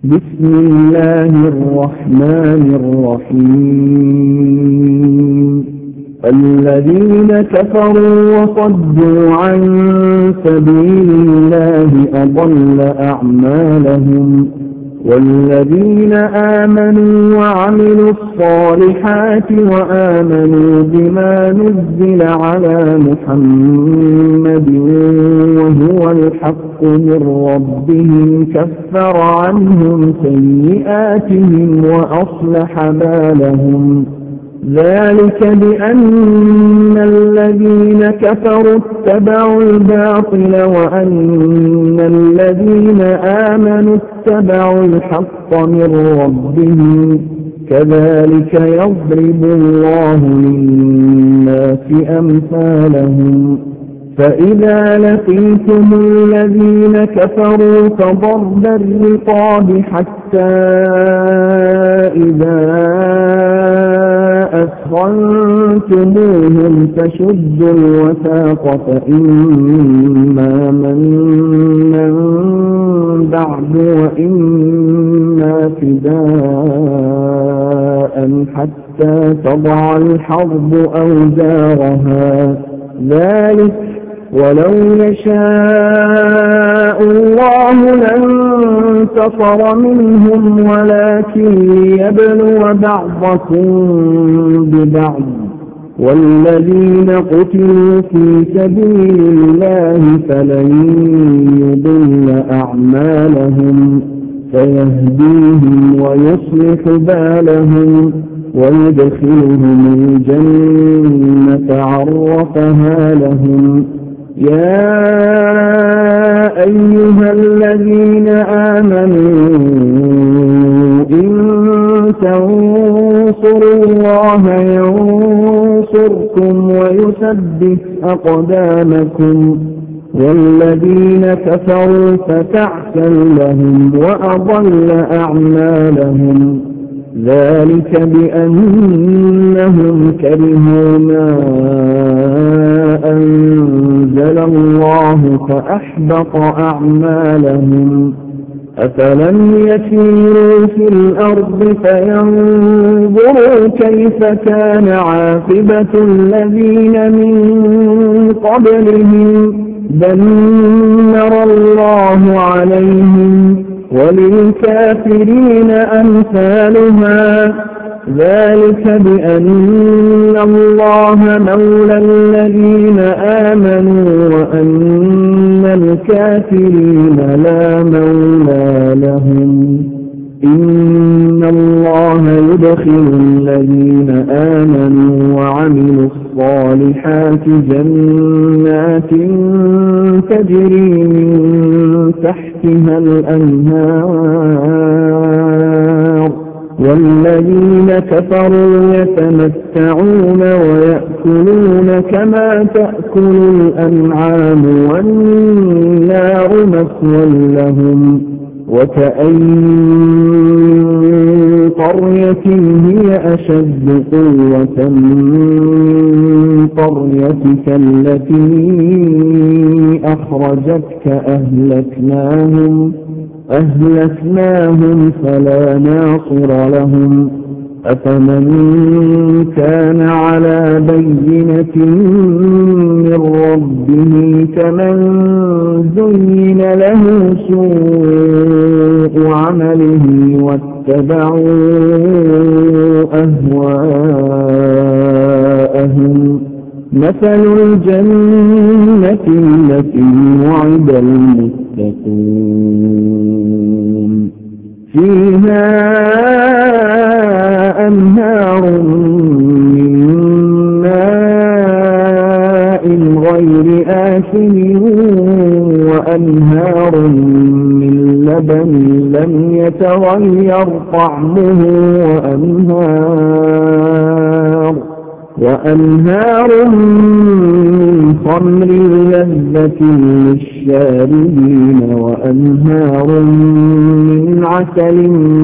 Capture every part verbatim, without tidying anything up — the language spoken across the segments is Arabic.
بسم الله الرحمن الرحيم الذين كفروا وصدوا عن سبيل الله أضل أعمالهم والذين آمنوا وعملوا الصالحات وآمنوا بما نزل على محمد وهو الحق من ربهم كفر عنهم سيئاتهم وأصلح بالهم ذلك بأن الذين كفروا اتبعوا الباطل وأن الذين آمنوا اتبعوا الحق من ربهم كذلك يضرب الله للناس أمثالهم فإذا لقيتم الذين كفروا فضرب الرقاب حتى إذا أثخنتموهم فشدوا الوثاق فإما منا بعد وإما فداء حتى تضع الحرب أوزارها ذلك ولو يشاء الله لانتصر منهم ولكن ليبلو بعضكم ببعض والذين قتلوا في سبيل الله فلن يضل أعمالهم فيهديهم ويصلح بالهم ويدخلهم الجنة عرفها لهم يا أيها الذين آمنوا إن تنصروا الله ينصركم ويثبت أقدامكم والذين كفروا فتعسا لهم وأضل أعمالهم ذلك بأنهم كرهوا ما أنزل الله فأحبط أعمالهم أفلم يسيروا في الأرض فينظروا كيف كان عاقبة الذين من قبلهم دمر الله عليهم وللكافرين أمثالها ذلك بأن الله مولى الذين آمنوا وأن الكافرين لا مولى لهم إن الله يدخل الذين آمنوا وعملوا الصالحات جنات تجري من تحتها الأنهار والذين كفروا يتمتعون ويأكلون كما تأكل الأنعام والنار مثوى لهم وكأين قرية هي أشد قوة من قريتك التي أخرجتك أهلكناهم أهلكناهم فلا ناصر لهم أفمن كان على بينة من ربه كمن زين له سوء عمله واتبعوا أهواءهم مثل الجنة التي وعد المتقون فيها أنهار من ماء غير آسن وأنهار من لبن لم يتغير طعمه وأنهار وأنهار من خمر لذة للشاربين وأنهار من عسل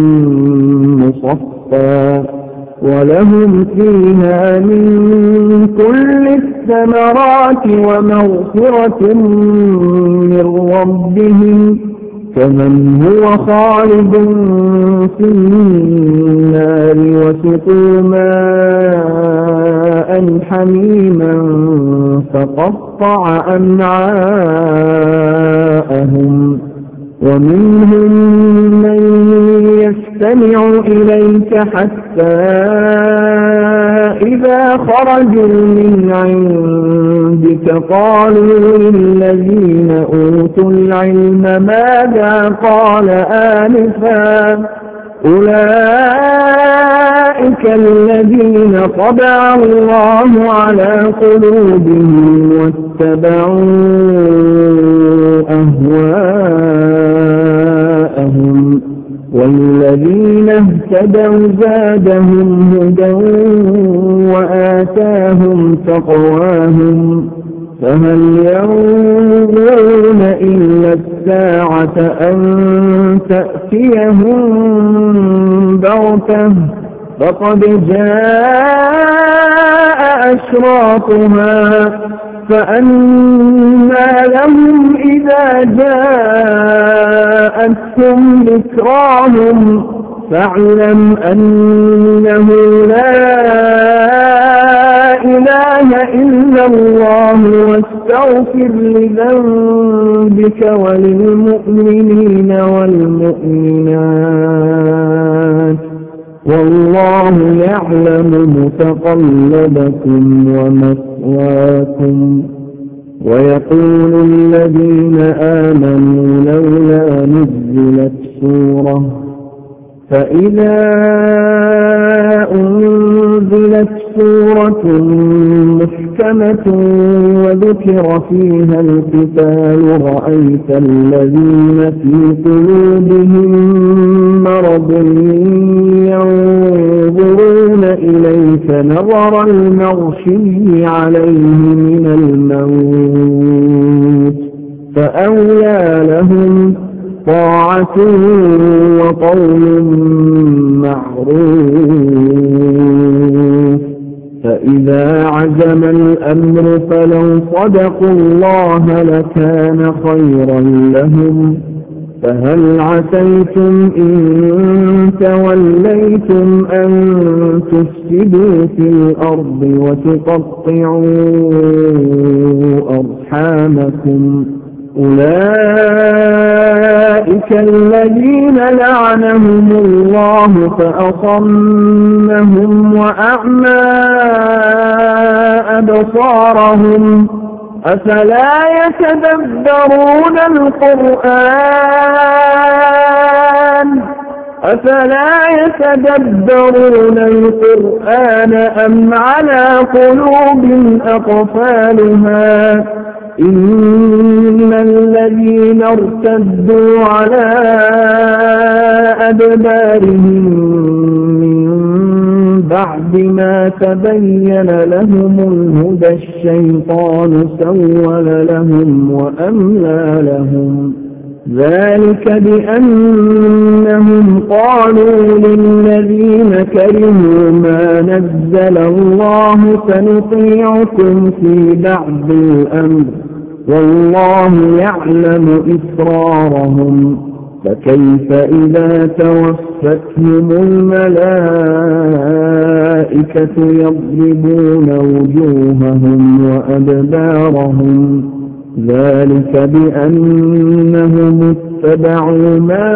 مصفى ولهم فيها من كل الثمرات ومغفرة من ربهم كمن هو خالد في النار وسقوا ماء حميما فقطع أمعاءهم ومنهم من يستمع إليك حتى إذا خرجوا من عندك قالوا للذين أوتوا العلم ماذا قال آنفا أولئك الذين طبع الله على قلوبهم واتبعوا أهواءهم والذين اهتدوا زادهم هدى وآتاهم تقواهم فهل ينظرون إلا الساعة أن تأتيهم بغتة فقد جاء أشراطها فأنى لهم إذا جاءتهم ذكراهم فاعلم أنه لا إله إلا الله واستغفر لذنبك وللمؤمنين والمؤمنات والله يعلم متقلبكم ومثواكم ويقول الذين آمنوا لولا نزلت سورة فإذا أنزلت سورة محكمة وذكر فيها القتال رأيت الذين في قلوبهم مرض ينظرون إليك نظر المغشي عليه من الموت فأولى لهم طاعة وقول معروف فإذا عزم الأمر فلو صدقوا الله لكان خيرا لهم فهل عسيتم إن توليتم أن تفسدوا في الأرض وتقطعوا أرحامكم أولئك الذين لعنهم الله فأصمهم وأعمى أبصارهم أفلا يتدبرون القرآن أفلا يتدبرون القرآن أم على قلوب أقفالها إن الذين ارتدوا على أدبارهم من بعد ما تبين لهم الهدى الشيطان سول لهم وأملى لهم ذلك بأنهم قالوا للذين كرهوا ما نزل الله سنطيعكم في بعض الأمر والله يعلم إسرارهم فكيف إذا توفتهم الملائكة يضربون وجوههم وأدبارهم ذلك بأنهم اتبعوا ما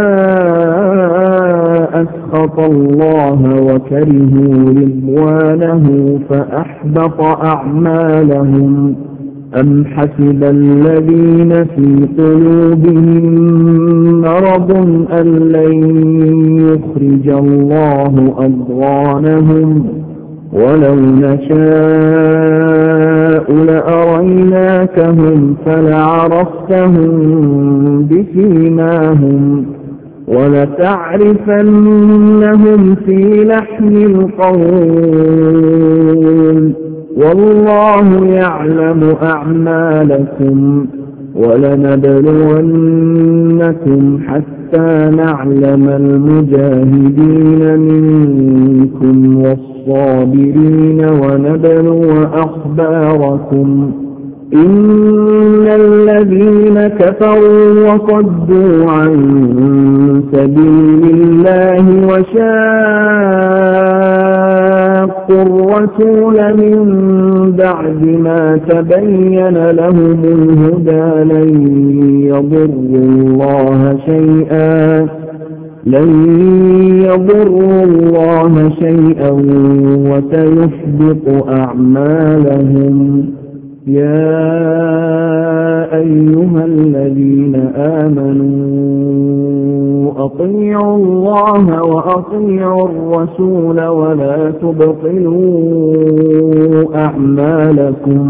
أسخط الله وكرهوا رضوانه فأحبط أعمالهم أم حسب الذين في قلوبهم مرض أن لن يخرج الله أضغانهم ولو نشاء لأريناكهم فلعرفتهم بسيماهم ولتعرفنهم في لحن القول والله يعلم أعمالكم ولنبلونكم حتى نعلم المجاهدين منكم والصابرين ونبلو أخباركم إن الذين كفروا وصدوا عن سبيل الله وشاقوا الرسول من بعد ما تبين لهم الهدى لن يضروا الله شيئا لن يضروا الله شيئا وسيحبط أعمالهم. يا أيها الذين آمنوا أطيعوا الله وأطيعوا الرسول ولا تبطلوا أعمالكم.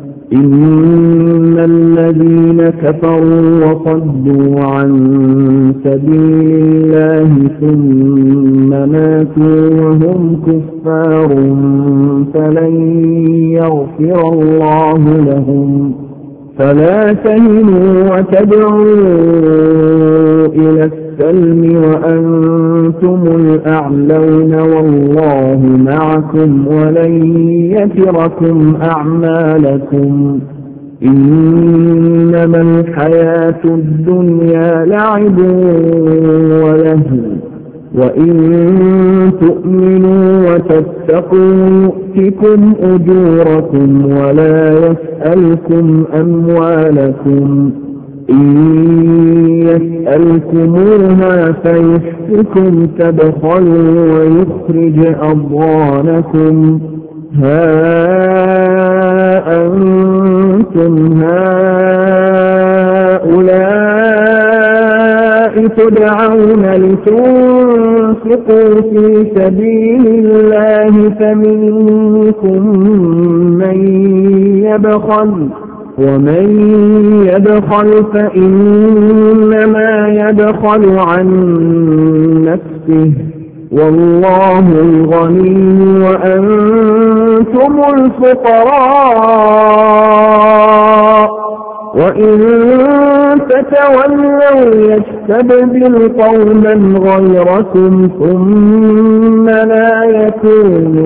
إن الذين كفروا وصدوا عن سبيل الله ثم ماتوا وهم كفار فلن يغفر الله لهم. فلا تهنوا وتدعوا إلى السلم وأنتم الأعلون والله معكم ولن يتركم أعمالكم. إنما الحياة الدنيا لعب ولهو وإن تؤمنوا وتتقوا يؤتكم أجوركم ولا يسألكم أموالكم. إن يسألكموها فيحفكم تبخلوا ويخرج أضغانكم. ها أنتم هؤلاء تدعون لتنفقوا في سبيل الله فمنكم من يبخل ومن يبخل فإنما يبخل عن نفسه والله الغني وأنتم الفقراء وإن تتولوا يستبدل قوما غيركم ثم لا يكونوا